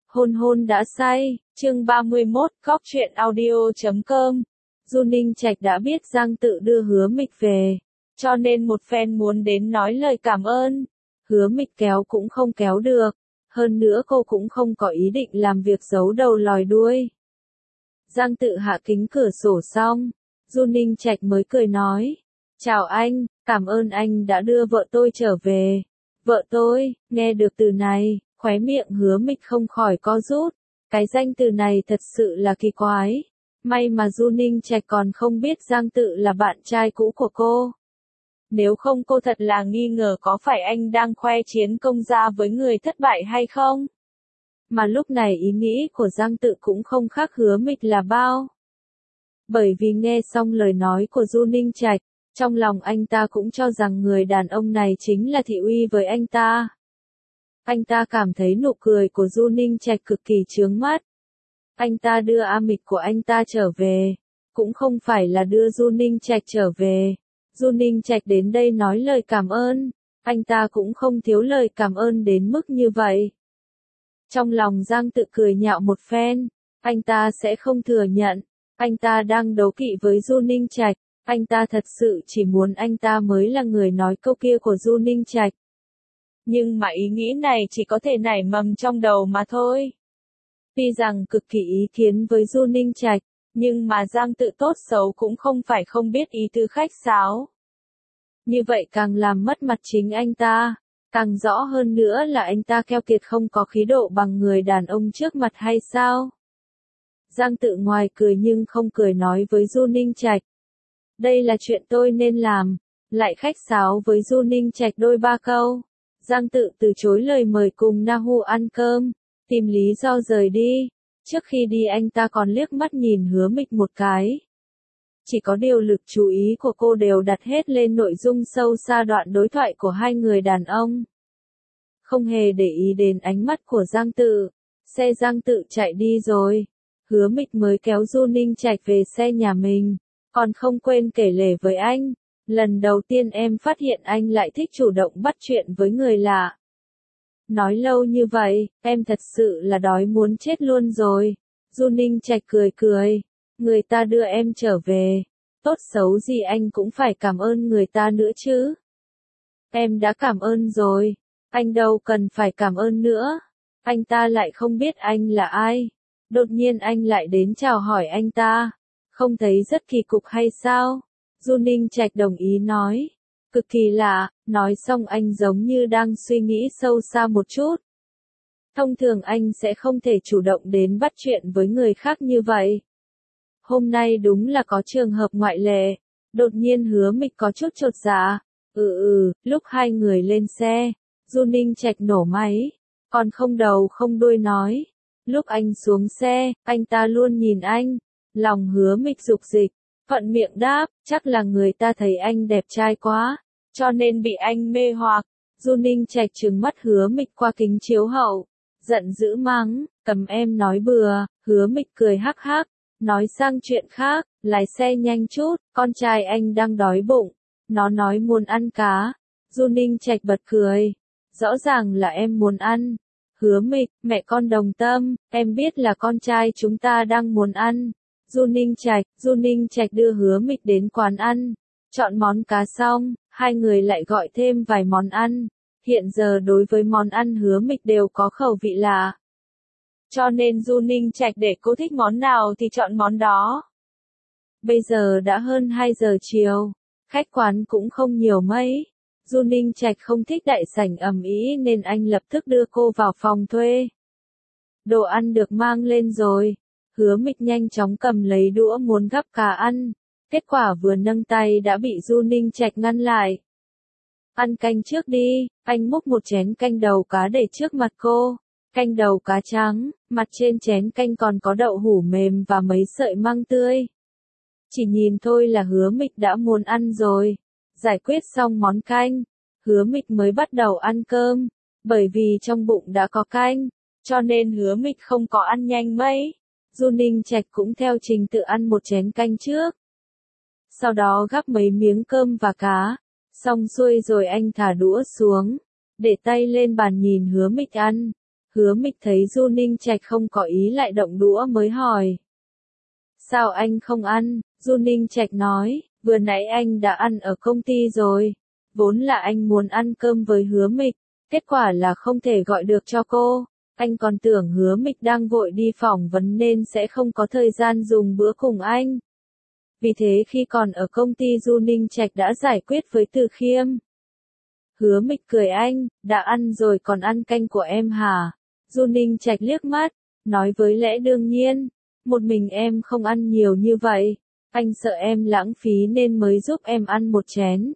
Hôn hôn đã say, chương 31, Cóc truyện audio.com. Du Ninh Trạch đã biết Giang Tự đưa Hứa Mịch về, cho nên một phen muốn đến nói lời cảm ơn. Hứa Mịch kéo cũng không kéo được, hơn nữa cô cũng không có ý định làm việc giấu đầu lòi đuôi. Giang Tự hạ kính cửa sổ xong, Du Ninh Trạch mới cười nói, chào anh, cảm ơn anh đã đưa vợ tôi trở về. Vợ tôi, nghe được từ này, khóe miệng Hứa Mịch không khỏi co rút, cái danh từ này thật sự là kỳ quái. May mà Du Ninh Trạch còn không biết Giang Tự là bạn trai cũ của cô. Nếu không cô thật là nghi ngờ có phải anh đang khoe chiến công gia với người thất bại hay không. Mà lúc này ý nghĩ của Giang Tự cũng không khác Hứa Mịch là bao. Bởi vì nghe xong lời nói của Du Ninh Trạch, trong lòng anh ta cũng cho rằng người đàn ông này chính là thị uy với anh ta. Anh ta cảm thấy nụ cười của Du Ninh Trạch cực kỳ chướng mắt. Anh ta đưa A Mịch của anh ta trở về, cũng không phải là đưa Du Ninh Trạch trở về. Du Ninh Trạch đến đây nói lời cảm ơn, anh ta cũng không thiếu lời cảm ơn đến mức như vậy. Trong lòng Giang Tự cười nhạo một phen, anh ta sẽ không thừa nhận, anh ta đang đấu kỵ với Du Ninh Trạch, anh ta thật sự chỉ muốn anh ta mới là người nói câu kia của Du Ninh Trạch. Nhưng mà ý nghĩ này chỉ có thể nảy mầm trong đầu mà thôi. Tuy rằng cực kỳ ý kiến với Du Ninh Trạch, nhưng mà Giang Tự tốt xấu cũng không phải không biết ý tứ khách sáo. Như vậy càng làm mất mặt chính anh ta, càng rõ hơn nữa là anh ta keo kiệt không có khí độ bằng người đàn ông trước mặt hay sao? Giang Tự ngoài cười nhưng không cười nói với Du Ninh Trạch. Đây là chuyện tôi nên làm, lại khách sáo với Du Ninh Trạch đôi ba câu. Giang Tự từ chối lời mời cùng Nahu ăn cơm, tìm lý do rời đi. Trước khi đi anh ta còn liếc mắt nhìn Hứa Mịch một cái. Chỉ có điều lực chú ý của cô đều đặt hết lên nội dung sâu xa đoạn đối thoại của hai người đàn ông. Không hề để ý đến ánh mắt của Giang Tự. Xe Giang Tự chạy đi rồi. Hứa Mịch mới kéo Du Ninh Trạch về xe nhà mình. Còn không quên kể lể với anh. Lần đầu tiên em phát hiện anh lại thích chủ động bắt chuyện với người lạ. Nói lâu như vậy, em thật sự là đói muốn chết luôn rồi. Du Ninh Trạch cười cười. Người ta đưa em trở về. Tốt xấu gì anh cũng phải cảm ơn người ta nữa chứ. Em đã cảm ơn rồi. Anh đâu cần phải cảm ơn nữa. Anh ta lại không biết anh là ai. Đột nhiên anh lại đến chào hỏi anh ta. Không thấy rất kỳ cục hay sao? Du Ninh Trạch đồng ý nói. Cực kỳ lạ, nói xong anh giống như đang suy nghĩ sâu xa một chút. Thông thường anh sẽ không thể chủ động đến bắt chuyện với người khác như vậy. Hôm nay đúng là có trường hợp ngoại lệ. Đột nhiên Hứa Mịch có chút chột dạ. Lúc hai người lên xe, Du Ninh Trạch nổ máy. Còn không đầu không đuôi nói. Lúc anh xuống xe, anh ta luôn nhìn anh. Lòng Hứa Mịch dục dịch. Thuận miệng đáp, chắc là người ta thấy anh đẹp trai quá, cho nên bị anh mê hoặc. Du Ninh Trạch trừng mắt Hứa Mịch qua kính chiếu hậu, giận dữ mắng, cầm em nói bừa. Hứa Mịch cười hắc hắc, nói sang chuyện khác, lái xe nhanh chút, con trai anh đang đói bụng, nó nói muốn ăn cá. Du Ninh Trạch bật cười, rõ ràng là em muốn ăn. Hứa Mịch, mẹ con đồng tâm, em biết là con trai chúng ta đang muốn ăn. Du Ninh Trạch đưa Hứa Mịch đến quán ăn, chọn món cá xong, hai người lại gọi thêm vài món ăn. Hiện giờ đối với món ăn Hứa Mịch đều có khẩu vị lạ. Cho nên Du Ninh Trạch để cô thích món nào thì chọn món đó. Bây giờ đã hơn 2 giờ chiều, khách quán cũng không nhiều mấy. Du Ninh Trạch không thích đại sảnh ầm ĩ nên anh lập tức đưa cô vào phòng thuê. Đồ ăn được mang lên rồi. Hứa Mịch nhanh chóng cầm lấy đũa muốn gắp cá ăn, kết quả vừa nâng tay đã bị Du Ninh Trạch ngăn lại. Ăn canh trước đi, anh múc một chén canh đầu cá để trước mặt cô. Canh đầu cá trắng, mặt trên chén canh còn có đậu hủ mềm và mấy sợi măng tươi. Chỉ nhìn thôi là Hứa Mịch đã muốn ăn rồi. Giải quyết xong món canh, Hứa Mịch mới bắt đầu ăn cơm. Bởi vì trong bụng đã có canh, cho nên Hứa Mịch không có ăn nhanh mấy. Du Ninh Trạch cũng theo trình tự ăn một chén canh trước. Sau đó gắp mấy miếng cơm và cá. Xong xuôi rồi anh thả đũa xuống, để tay lên bàn nhìn Hứa Mịch ăn. Hứa Mịch thấy Du Ninh Trạch không có ý lại động đũa mới hỏi. Sao anh không ăn? Du Ninh Trạch nói, vừa nãy anh đã ăn ở công ty rồi. Vốn là anh muốn ăn cơm với Hứa Mịch, kết quả là không thể gọi được cho cô. Anh còn tưởng Hứa Mịch đang vội đi phỏng vấn nên sẽ không có thời gian dùng bữa cùng anh. Vì thế khi còn ở công ty Du Ninh Trạch đã giải quyết với Từ Khiêm. Hứa Mịch cười anh, đã ăn rồi còn ăn canh của em hả? Du Ninh Trạch liếc mắt, nói với lẽ đương nhiên, một mình em không ăn nhiều như vậy, anh sợ em lãng phí nên mới giúp em ăn một chén.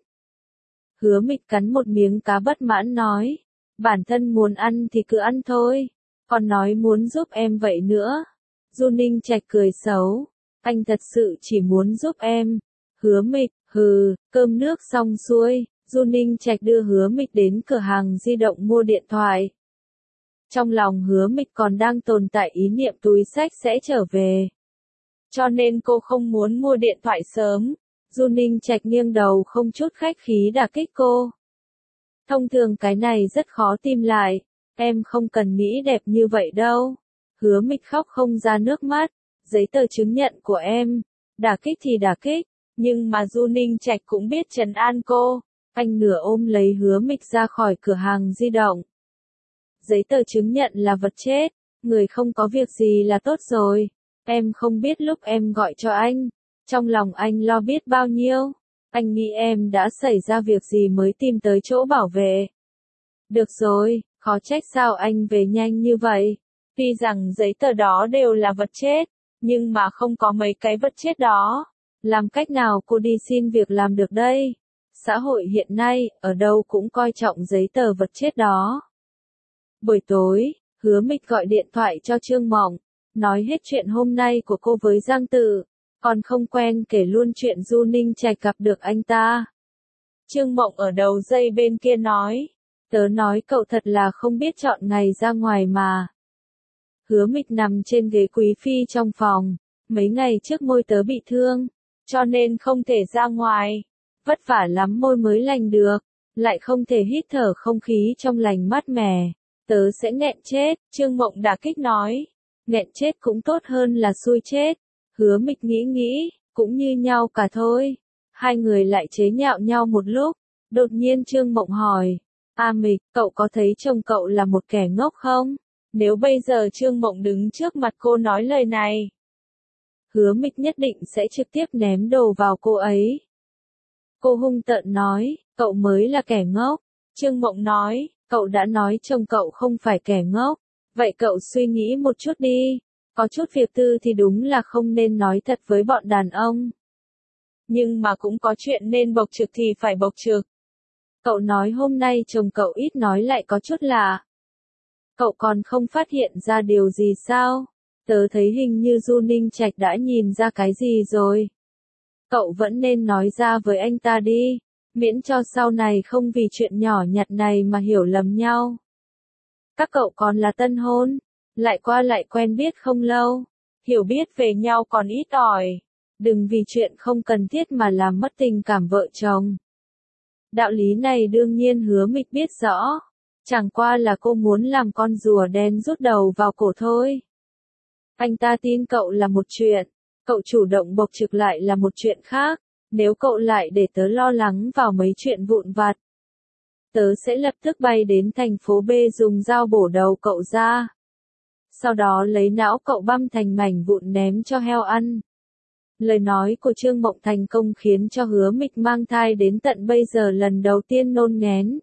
Hứa Mịch cắn một miếng cá bất mãn nói, bản thân muốn ăn thì cứ ăn thôi, còn nói muốn giúp em vậy nữa. Du Ninh Trạch cười xấu, anh thật sự chỉ muốn giúp em. Hứa Mịch, hừ, cơm nước xong xuôi, Du Ninh Trạch đưa Hứa Mịch đến cửa hàng di động mua điện thoại. Trong lòng Hứa Mịch còn đang tồn tại ý niệm túi xách sẽ trở về. Cho nên cô không muốn mua điện thoại sớm. Du Ninh Trạch nghiêng đầu không chút khách khí đả kích cô. Thông thường cái này rất khó tìm lại, em không cần nghĩ đẹp như vậy đâu. Hứa Mịch khóc không ra nước mắt, giấy tờ chứng nhận của em, đả kích thì đả kích, nhưng mà Du Ninh Trạch cũng biết trấn an cô. Anh nửa ôm lấy Hứa Mịch ra khỏi cửa hàng di động. Giấy tờ chứng nhận là vật chết, người không có việc gì là tốt rồi. Em không biết lúc em gọi cho anh, trong lòng anh lo biết bao nhiêu. Anh nghĩ em đã xảy ra việc gì mới tìm tới chỗ bảo vệ. Được rồi, khó trách sao anh về nhanh như vậy. Tuy rằng giấy tờ đó đều là vật chết, nhưng mà không có mấy cái vật chết đó. Làm cách nào cô đi xin việc làm được đây? Xã hội hiện nay, ở đâu cũng coi trọng giấy tờ vật chết đó. Buổi tối, Hứa Mịch gọi điện thoại cho Trương Mộng, nói hết chuyện hôm nay của cô với Giang Tự, còn không quen kể luôn chuyện Du Ninh Trạch gặp được anh ta. Trương Mộng ở đầu dây bên kia nói, tớ nói cậu thật là không biết chọn ngày ra ngoài mà. Hứa Mịch nằm trên ghế quý phi trong phòng, mấy ngày trước môi tớ bị thương, cho nên không thể ra ngoài, vất vả lắm môi mới lành được, lại không thể hít thở không khí trong lành mát mẻ. Tớ sẽ nghẹn chết, Trương Mộng đả kích nói. Nghẹn chết cũng tốt hơn là xui chết. Hứa Mịch nghĩ, cũng như nhau cả thôi. Hai người lại chế nhạo nhau một lúc. Đột nhiên Trương Mộng hỏi. Mịch, cậu có thấy chồng cậu là một kẻ ngốc không? Nếu bây giờ Trương Mộng đứng trước mặt cô nói lời này. Hứa Mịch nhất định sẽ trực tiếp ném đồ vào cô ấy. Cô hung tợn nói, cậu mới là kẻ ngốc. Trương Mộng nói. Cậu đã nói chồng cậu không phải kẻ ngốc, vậy cậu suy nghĩ một chút đi, có chút việc tư thì đúng là không nên nói thật với bọn đàn ông. Nhưng mà cũng có chuyện nên bộc trực thì phải bộc trực. Cậu nói hôm nay chồng cậu ít nói lại có chút lạ. Cậu còn không phát hiện ra điều gì sao? Tớ thấy hình như Du Ninh Trạch đã nhìn ra cái gì rồi. Cậu vẫn nên nói ra với anh ta đi. Miễn cho sau này không vì chuyện nhỏ nhặt này mà hiểu lầm nhau. Các cậu còn là tân hôn, lại qua lại quen biết không lâu, hiểu biết về nhau còn ít ỏi. Đừng vì chuyện không cần thiết mà làm mất tình cảm vợ chồng. Đạo lý này đương nhiên Hứa Mịch biết rõ, chẳng qua là cô muốn làm con rùa đen rút đầu vào cổ thôi. Anh ta tin cậu là một chuyện, cậu chủ động bộc trực lại là một chuyện khác. Nếu cậu lại để tớ lo lắng vào mấy chuyện vụn vặt, tớ sẽ lập tức bay đến thành phố B dùng dao bổ đầu cậu ra. Sau đó lấy não cậu băm thành mảnh vụn ném cho heo ăn. Lời nói của Trương Mộng thành công khiến cho Hứa Mịch mang thai đến tận bây giờ lần đầu tiên nôn nghén.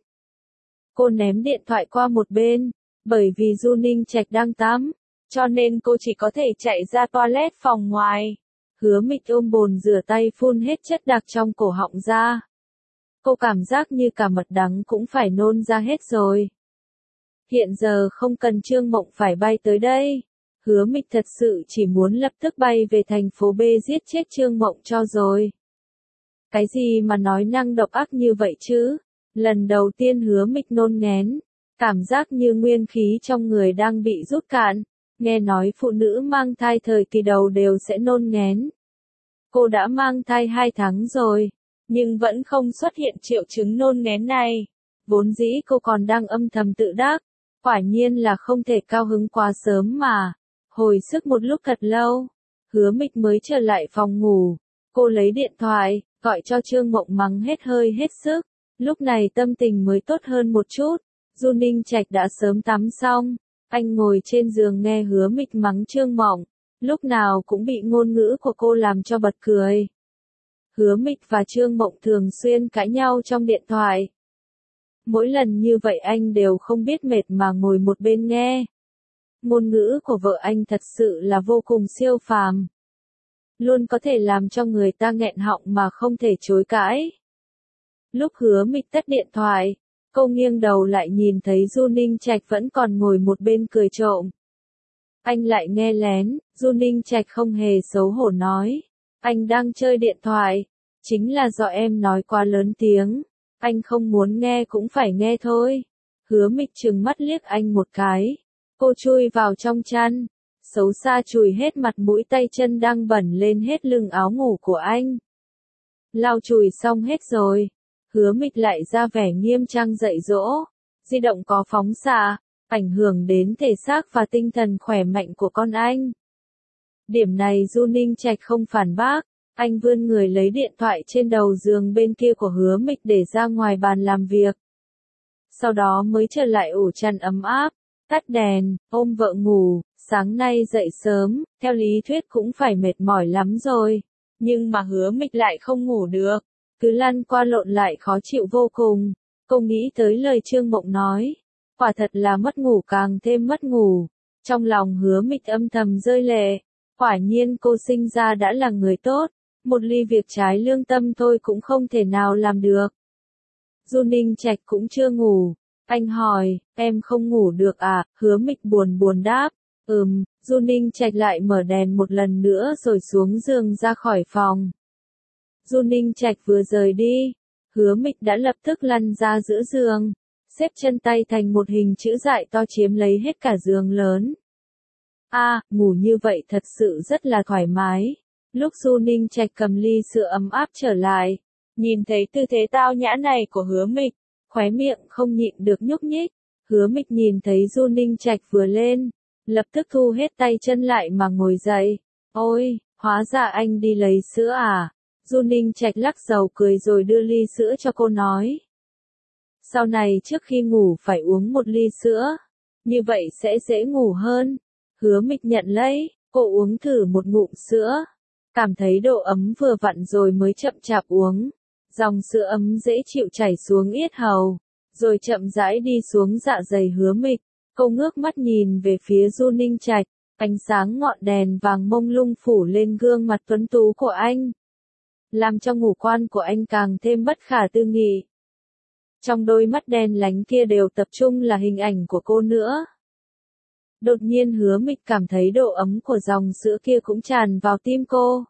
Cô ném điện thoại qua một bên, bởi vì Du Ninh Trạch đang tắm, cho nên cô chỉ có thể chạy ra toilet phòng ngoài. Hứa Mịch ôm bồn rửa tay phun hết chất đặc trong cổ họng ra. Cô cảm giác như cả mật đắng cũng phải nôn ra hết rồi. Hiện giờ không cần Trương Mộng phải bay tới đây. Hứa Mịch thật sự chỉ muốn lập tức bay về thành phố B giết chết Trương Mộng cho rồi. Cái gì mà nói năng độc ác như vậy chứ? Lần đầu tiên Hứa Mịch nôn nghén, cảm giác như nguyên khí trong người đang bị rút cạn. Nghe nói phụ nữ mang thai thời kỳ đầu đều sẽ nôn nghén. Cô đã mang thai 2 tháng rồi, nhưng vẫn không xuất hiện triệu chứng nôn nghén này. Vốn dĩ cô còn đang âm thầm tự đắc, Quả nhiên là không thể cao hứng quá sớm mà. Hồi sức một lúc thật lâu, Hứa Mịch mới trở lại phòng ngủ. Cô lấy điện thoại, gọi cho Trương Mộng mắng hết hơi hết sức. Lúc này tâm tình mới tốt hơn một chút. Du Ninh Trạch đã sớm tắm xong. Anh ngồi trên giường nghe Hứa Mịch mắng Trương Mộng. Lúc nào cũng bị ngôn ngữ của cô làm cho bật cười. Hứa Mịch và Trương Mộng thường xuyên cãi nhau trong điện thoại. Mỗi lần như vậy anh đều không biết mệt mà ngồi một bên nghe. Ngôn ngữ của vợ anh thật sự là vô cùng siêu phàm. Luôn có thể làm cho người ta nghẹn họng mà không thể chối cãi. Lúc Hứa Mịch tắt điện thoại, cô nghiêng đầu lại nhìn thấy Du Ninh Trạch vẫn còn ngồi một bên cười trộm. Anh lại nghe lén, Du Ninh Trạch không hề xấu hổ nói. Anh đang chơi điện thoại, chính là do em nói quá lớn tiếng. Anh không muốn nghe cũng phải nghe thôi. Hứa Mịch trừng mắt liếc anh một cái. Cô chui vào trong chăn, xấu xa chùi hết mặt mũi tay chân đang bẩn lên hết lưng áo ngủ của anh. Lau chùi xong hết rồi. Hứa Mịch lại ra vẻ nghiêm trang dạy dỗ. Di động có phóng xạ, ảnh hưởng đến thể xác và tinh thần khỏe mạnh của con anh. Điểm này Du Ninh Trạch không phản bác. Anh vươn người lấy điện thoại trên đầu giường bên kia của Hứa Mịch để ra ngoài bàn làm việc. Sau đó mới trở lại ổ chăn ấm áp, tắt đèn, ôm vợ ngủ. Sáng nay dậy sớm, theo lý thuyết cũng phải mệt mỏi lắm rồi. Nhưng mà Hứa Mịch lại không ngủ được, cứ lăn qua lộn lại khó chịu vô cùng. Cô nghĩ tới lời Trương Mộng nói. Quả thật là mất ngủ càng thêm mất ngủ. Trong lòng Hứa Mịch âm thầm rơi lệ. Quả nhiên cô sinh ra đã là người tốt. Một ly việc trái lương tâm thôi cũng không thể nào làm được. Du Ninh Trạch cũng chưa ngủ. Anh hỏi, em không ngủ được à? Hứa Mịch buồn buồn đáp. Du Ninh Trạch lại mở đèn một lần nữa rồi xuống giường ra khỏi phòng. Du Ninh Trạch vừa rời đi, Hứa Mịch đã lập tức lăn ra giữa giường, xếp chân tay thành một hình chữ dại to chiếm lấy hết cả giường lớn. Ngủ như vậy thật sự rất là thoải mái. Lúc Du Ninh Trạch cầm ly sữa ấm áp trở lại, nhìn thấy tư thế tao nhã này của Hứa Mịch, khóe miệng không nhịn được nhúc nhích. Hứa Mịch nhìn thấy Du Ninh Trạch vừa lên, lập tức thu hết tay chân lại mà ngồi dậy. Ôi, hóa ra anh đi lấy sữa à? Du Ninh Trạch lắc đầu cười rồi đưa ly sữa cho cô nói. Sau này trước khi ngủ phải uống một ly sữa, như vậy sẽ dễ ngủ hơn. Hứa Mịch nhận lấy, cô uống thử một ngụm sữa. Cảm thấy độ ấm vừa vặn rồi mới chậm chạp uống. Dòng sữa ấm dễ chịu chảy xuống yết hầu, rồi chậm rãi đi xuống dạ dày Hứa Mịch. Cô ngước mắt nhìn về phía Du Ninh Trạch, ánh sáng ngọn đèn vàng mông lung phủ lên gương mặt tuấn tú của anh, làm cho ngũ quan của anh càng thêm bất khả tư nghị. Trong đôi mắt đen lánh kia đều tập trung là hình ảnh của cô nữa. Đột nhiên Hứa Mịch cảm thấy độ ấm của dòng sữa kia cũng tràn vào tim cô.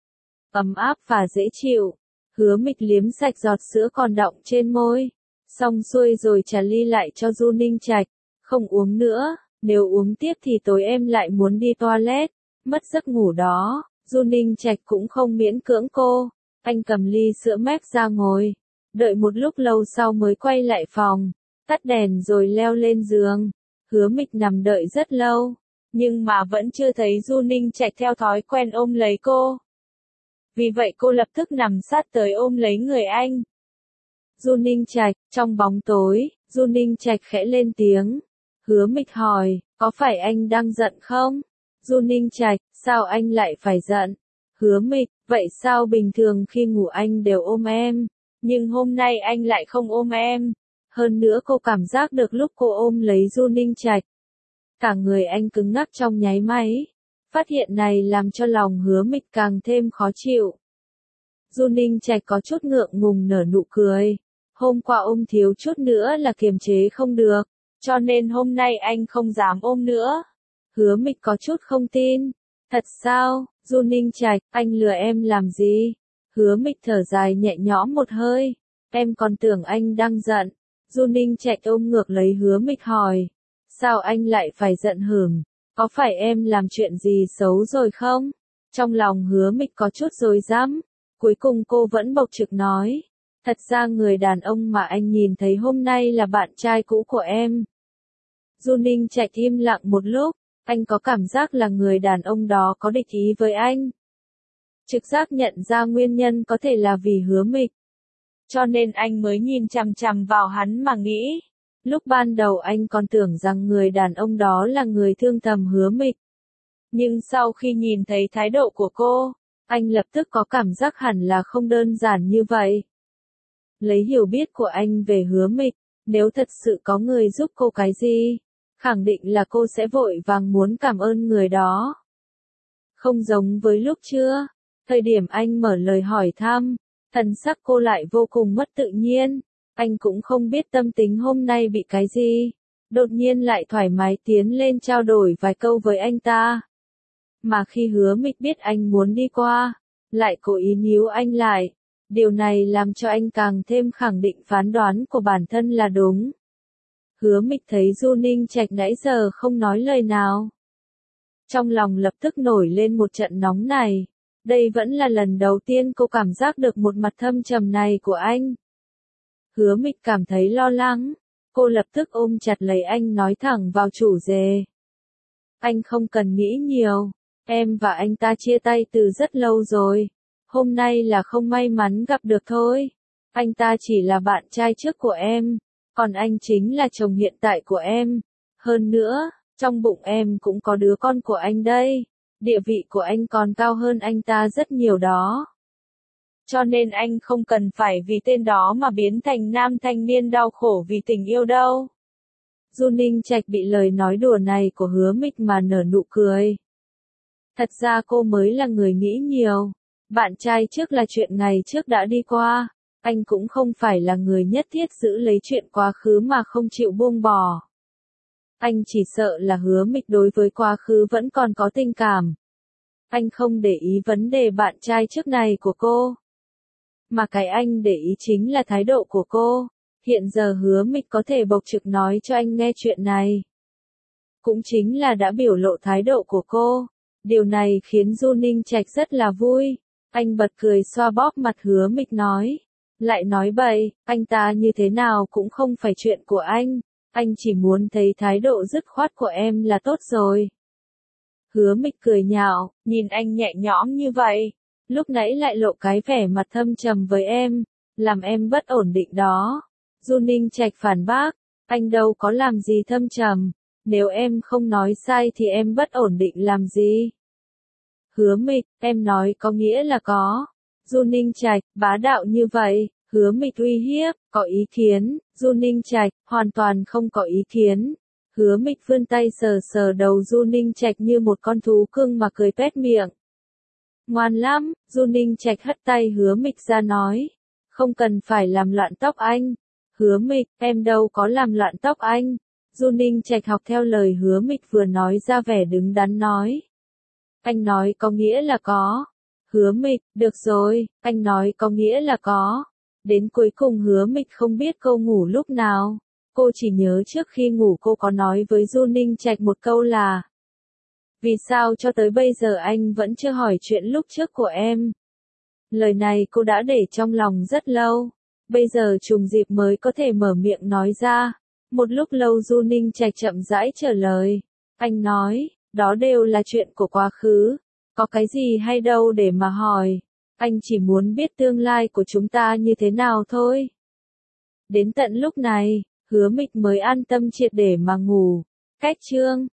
Ấm áp và dễ chịu. Hứa Mịch liếm sạch giọt sữa còn đọng trên môi. Xong xuôi rồi trả ly lại cho Du Ninh Trạch. Không uống nữa, nếu uống tiếp thì tối em lại muốn đi toilet, mất giấc ngủ đó. Du Ninh Trạch cũng không miễn cưỡng cô. Anh cầm ly sữa mép ra ngồi. Đợi một lúc lâu sau mới quay lại phòng. Tắt đèn rồi leo lên giường. Hứa Mịch nằm đợi rất lâu, nhưng mà vẫn chưa thấy Du Ninh Trạch theo thói quen ôm lấy cô. Vì vậy cô lập tức nằm sát tới ôm lấy người anh. Du Ninh Trạch, trong bóng tối, Du Ninh Trạch khẽ lên tiếng. Hứa Mịch hỏi, có phải anh đang giận không? Du Ninh Trạch, sao anh lại phải giận? Hứa Mịch, vậy sao bình thường khi ngủ anh đều ôm em, nhưng hôm nay anh lại không ôm em? Hơn nữa cô cảm giác được lúc cô ôm lấy Du Ninh Trạch, cả người anh cứng ngắc trong nháy máy. Phát hiện này làm cho lòng Hứa Mịch càng thêm khó chịu. Du Ninh Trạch có chút ngượng ngùng nở nụ cười. Hôm qua ôm thiếu chút nữa là kiềm chế không được, cho nên hôm nay anh không dám ôm nữa. Hứa Mịch có chút không tin. Thật sao? Du Ninh Trạch, anh lừa em làm gì? Hứa Mịch thở dài nhẹ nhõm một hơi. Em còn tưởng anh đang giận. Du Ninh Trạch ôm ngược lấy Hứa Mịch hỏi. Sao anh lại phải giận hửng? Có phải em làm chuyện gì xấu rồi không? Trong lòng Hứa Mịch có chút rối rắm. Cuối cùng cô vẫn bộc trực nói. Thật ra người đàn ông mà anh nhìn thấy hôm nay là bạn trai cũ của em. Du Ninh Trạch im lặng một lúc, anh có cảm giác là người đàn ông đó có địch ý với anh. Trực giác nhận ra nguyên nhân có thể là vì Hứa Mịch. Cho nên anh mới nhìn chằm chằm vào hắn mà nghĩ. Lúc ban đầu anh còn tưởng rằng người đàn ông đó là người thương thầm Hứa Mịch. Nhưng sau khi nhìn thấy thái độ của cô, anh lập tức có cảm giác hẳn là không đơn giản như vậy. Lấy hiểu biết của anh về Hứa Mịch, nếu thật sự có người giúp cô cái gì, khẳng định là cô sẽ vội vàng muốn cảm ơn người đó. Không giống với lúc chưa, thời điểm anh mở lời hỏi thăm, thần sắc cô lại vô cùng mất tự nhiên, anh cũng không biết tâm tính hôm nay bị cái gì, đột nhiên lại thoải mái tiến lên trao đổi vài câu với anh ta. Mà khi Hứa Mịch biết anh muốn đi qua, lại cố ý níu anh lại, điều này làm cho anh càng thêm khẳng định phán đoán của bản thân là đúng. Hứa Mịch thấy Du Ninh Trạch nãy giờ không nói lời nào. Trong lòng lập tức nổi lên một trận nóng này. Đây vẫn là lần đầu tiên cô cảm giác được một mặt thâm trầm này của anh. Hứa Mịch cảm thấy lo lắng. Cô lập tức ôm chặt lấy anh nói thẳng vào chủ đề. Anh không cần nghĩ nhiều. Em và anh ta chia tay từ rất lâu rồi. Hôm nay là không may mắn gặp được thôi. Anh ta chỉ là bạn trai trước của em. Còn anh chính là chồng hiện tại của em. Hơn nữa, trong bụng em cũng có đứa con của anh đây. Địa vị của anh còn cao hơn anh ta rất nhiều đó. Cho nên anh không cần phải vì tên đó mà biến thành nam thanh niên đau khổ vì tình yêu đâu. Du Ninh Trạch bị lời nói đùa này của Hứa Mịch mà nở nụ cười. Thật ra cô mới là người nghĩ nhiều. Bạn trai trước là chuyện ngày trước đã đi qua. Anh cũng không phải là người nhất thiết giữ lấy chuyện quá khứ mà không chịu buông bỏ. Anh chỉ sợ là Hứa Mịch đối với quá khứ vẫn còn có tình cảm. Anh không để ý vấn đề bạn trai trước này của cô. Mà cái anh để ý chính là thái độ của cô. Hiện giờ Hứa Mịch có thể bộc trực nói cho anh nghe chuyện này. Cũng chính là đã biểu lộ thái độ của cô. Điều này khiến Du Ninh Trạch rất là vui. Anh bật cười xoa bóp mặt Hứa Mịch nói. Lại nói bậy, anh ta như thế nào cũng không phải chuyện của anh. Anh chỉ muốn thấy thái độ dứt khoát của em là tốt rồi. Hứa Mịch cười nhạo, nhìn anh nhẹ nhõm như vậy. Lúc nãy lại lộ cái vẻ mặt thâm trầm với em. Làm em bất ổn định đó. Du Ninh Trạch phản bác. Anh đâu có làm gì thâm trầm. Nếu em không nói sai thì em bất ổn định làm gì? Hứa Mịch, em nói có nghĩa là có. Du Ninh Trạch, bá đạo như vậy. Hứa Mịch uy hiếp, có ý kiến. Du Ninh Trạch, hoàn toàn không có ý kiến. Hứa Mịch vươn tay sờ sờ đầu Du Ninh Trạch như một con thú cưng mà cười pét miệng. Ngoan lắm, Du Ninh Trạch hất tay Hứa Mịch ra nói. Không cần phải làm loạn tóc anh. Hứa Mịch, em đâu có làm loạn tóc anh. Du Ninh Trạch học theo lời Hứa Mịch vừa nói ra vẻ đứng đắn nói. Anh nói có nghĩa là có. Hứa Mịch, được rồi, anh nói có nghĩa là có. Đến cuối cùng Hứa Mịch không biết cô ngủ lúc nào. Cô chỉ nhớ trước khi ngủ cô có nói với Du Ninh Trạch một câu là. Vì sao cho tới bây giờ anh vẫn chưa hỏi chuyện lúc trước của em? Lời này cô đã để trong lòng rất lâu. Bây giờ trùng dịp mới có thể mở miệng nói ra. Một lúc lâu Du Ninh Trạch chậm rãi trả lời. Anh nói, đó đều là chuyện của quá khứ. Có cái gì hay đâu để mà hỏi. Anh chỉ muốn biết tương lai của chúng ta như thế nào thôi. Đến tận lúc này, Hứa Mịch mới an tâm triệt để mà ngủ. Cách chương